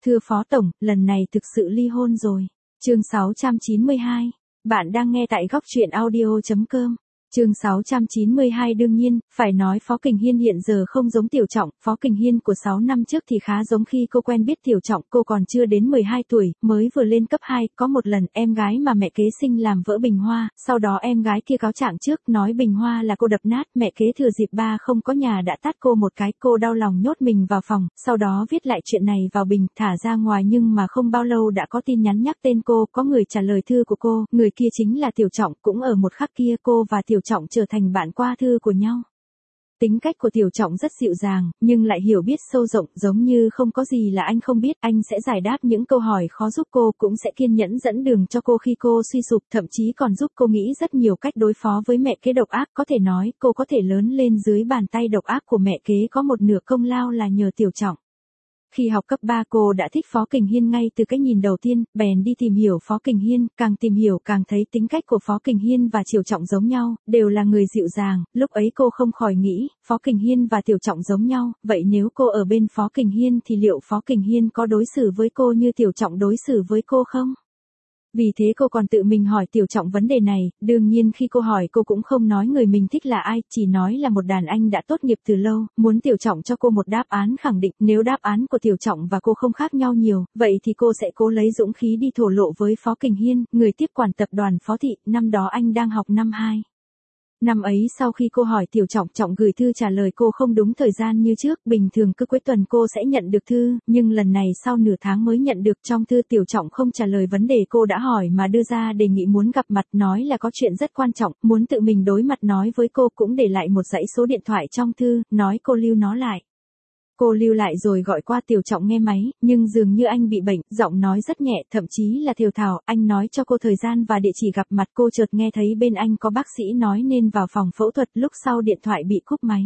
Thưa Phó Tổng, lần này thực sự ly hôn rồi. Chương 692. Bạn đang nghe tại góc truyện audio.com. Chương 692 đương nhiên, phải nói Phó Kình Hiên hiện giờ không giống Tiểu Trọng, Phó Kình Hiên của 6 năm trước thì khá giống khi cô quen biết Tiểu Trọng, cô còn chưa đến 12 tuổi, mới vừa lên cấp 2, có một lần em gái mà mẹ kế sinh làm vỡ bình hoa, sau đó em gái kia cáo trạng trước nói bình hoa là cô đập nát, mẹ kế thừa dịp ba không có nhà đã tát cô một cái, cô đau lòng nhốt mình vào phòng, sau đó viết lại chuyện này vào bình, thả ra ngoài nhưng mà không bao lâu đã có tin nhắn nhắc tên cô, có người trả lời thư của cô, người kia chính là Tiểu Trọng, cũng ở một khắc kia cô và Tiểu Trọng trở thành bạn qua thư của nhau. Tính cách của Tiểu Trọng rất dịu dàng, nhưng lại hiểu biết sâu rộng, giống như không có gì là anh không biết, anh sẽ giải đáp những câu hỏi khó giúp cô, cũng sẽ kiên nhẫn dẫn đường cho cô khi cô suy sụp, thậm chí còn giúp cô nghĩ rất nhiều cách đối phó với mẹ kế độc ác, có thể nói, cô có thể lớn lên dưới bàn tay độc ác của mẹ kế có một nửa công lao là nhờ Tiểu Trọng. Khi học cấp 3 cô đã thích Phó Kình Hiên ngay từ cái nhìn đầu tiên, bèn đi tìm hiểu Phó Kình Hiên, càng tìm hiểu càng thấy tính cách của Phó Kình Hiên và Tiểu Trọng giống nhau, đều là người dịu dàng, lúc ấy cô không khỏi nghĩ, Phó Kình Hiên và Tiểu Trọng giống nhau, vậy nếu cô ở bên Phó Kình Hiên thì liệu Phó Kình Hiên có đối xử với cô như Tiểu Trọng đối xử với cô không? Vì thế cô còn tự mình hỏi Tiểu Trọng vấn đề này, đương nhiên khi cô hỏi cô cũng không nói người mình thích là ai, chỉ nói là một đàn anh đã tốt nghiệp từ lâu, muốn Tiểu Trọng cho cô một đáp án khẳng định, nếu đáp án của Tiểu Trọng và cô không khác nhau nhiều, vậy thì cô sẽ cố lấy dũng khí đi thổ lộ với Phó Kình Hiên, người tiếp quản tập đoàn Phó Thị, năm đó anh đang học năm 2. Năm ấy sau khi cô hỏi Tiểu Trọng, Trọng gửi thư trả lời cô không đúng thời gian như trước, bình thường cứ cuối tuần cô sẽ nhận được thư, nhưng lần này sau nửa tháng mới nhận được, trong thư Tiểu Trọng không trả lời vấn đề cô đã hỏi mà đưa ra đề nghị muốn gặp mặt, nói là có chuyện rất quan trọng, muốn tự mình đối mặt nói với cô, cũng để lại một dãy số điện thoại trong thư, nói cô lưu nó lại. Cô lưu lại rồi gọi qua Tiểu Trọng nghe máy, nhưng dường như anh bị bệnh, giọng nói rất nhẹ, thậm chí là thều thào, anh nói cho cô thời gian và địa chỉ gặp mặt, cô chợt nghe thấy bên anh có bác sĩ nói nên vào phòng phẫu thuật, lúc sau điện thoại bị cúp máy.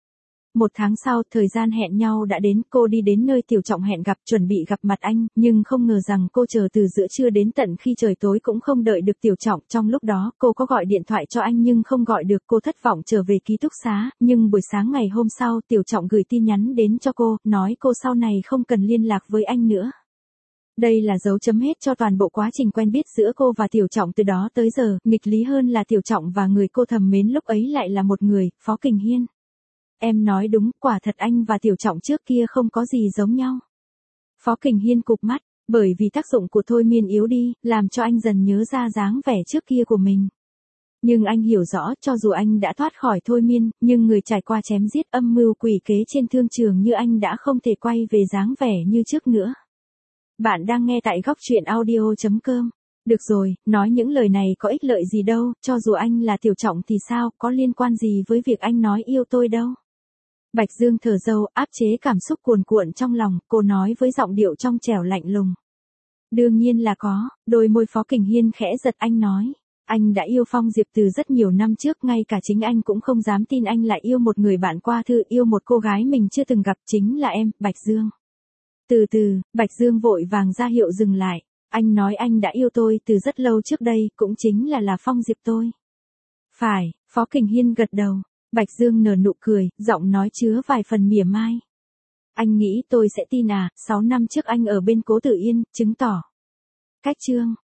1 tháng sau, thời gian hẹn nhau đã đến, cô đi đến nơi Tiểu Trọng hẹn gặp, chuẩn bị gặp mặt anh, nhưng không ngờ rằng cô chờ từ giữa trưa đến tận khi trời tối cũng không đợi được Tiểu Trọng, trong lúc đó, cô có gọi điện thoại cho anh nhưng không gọi được, cô thất vọng trở về ký túc xá, nhưng buổi sáng ngày hôm sau, Tiểu Trọng gửi tin nhắn đến cho cô, nói cô sau này không cần liên lạc với anh nữa. Đây là dấu chấm hết cho toàn bộ quá trình quen biết giữa cô và Tiểu Trọng từ đó tới giờ, nghịch lý hơn là Tiểu Trọng và người cô thầm mến lúc ấy lại là một người, Phó Kình Hiên. Em nói đúng, quả thật anh và Tiểu Trọng trước kia không có gì giống nhau. Phó Kình Hiên cụp mắt, bởi vì tác dụng của thôi miên yếu đi, làm cho anh dần nhớ ra dáng vẻ trước kia của mình. Nhưng anh hiểu rõ, cho dù anh đã thoát khỏi thôi miên, nhưng người trải qua chém giết âm mưu quỷ kế trên thương trường như anh đã không thể quay về dáng vẻ như trước nữa. Bạn đang nghe tại góc truyện audio.com. Được rồi, nói những lời này có ích lợi gì đâu, cho dù anh là Tiểu Trọng thì sao, có liên quan gì với việc anh nói yêu tôi đâu. Bạch Dương thở dâu, áp chế cảm xúc cuồn cuộn trong lòng, cô nói với giọng điệu trong trẻo lạnh lùng. Đương nhiên là có, đôi môi Phó Kình Hiên khẽ giật, anh nói. Anh đã yêu Phong Diệp từ rất nhiều năm trước, ngay cả chính anh cũng không dám tin anh lại yêu một người bạn qua thư, yêu một cô gái mình chưa từng gặp, chính là em, Bạch Dương. Từ từ, Bạch Dương vội vàng ra hiệu dừng lại. Anh nói anh đã yêu tôi từ rất lâu trước đây, cũng chính là Phong Diệp tôi. Phải, Phó Kình Hiên gật đầu. Bạch Dương nở nụ cười, giọng nói chứa vài phần mỉa mai. Anh nghĩ tôi sẽ tin à, 6 năm trước anh ở bên Cố Tử Yên, chứng tỏ. Cách chương.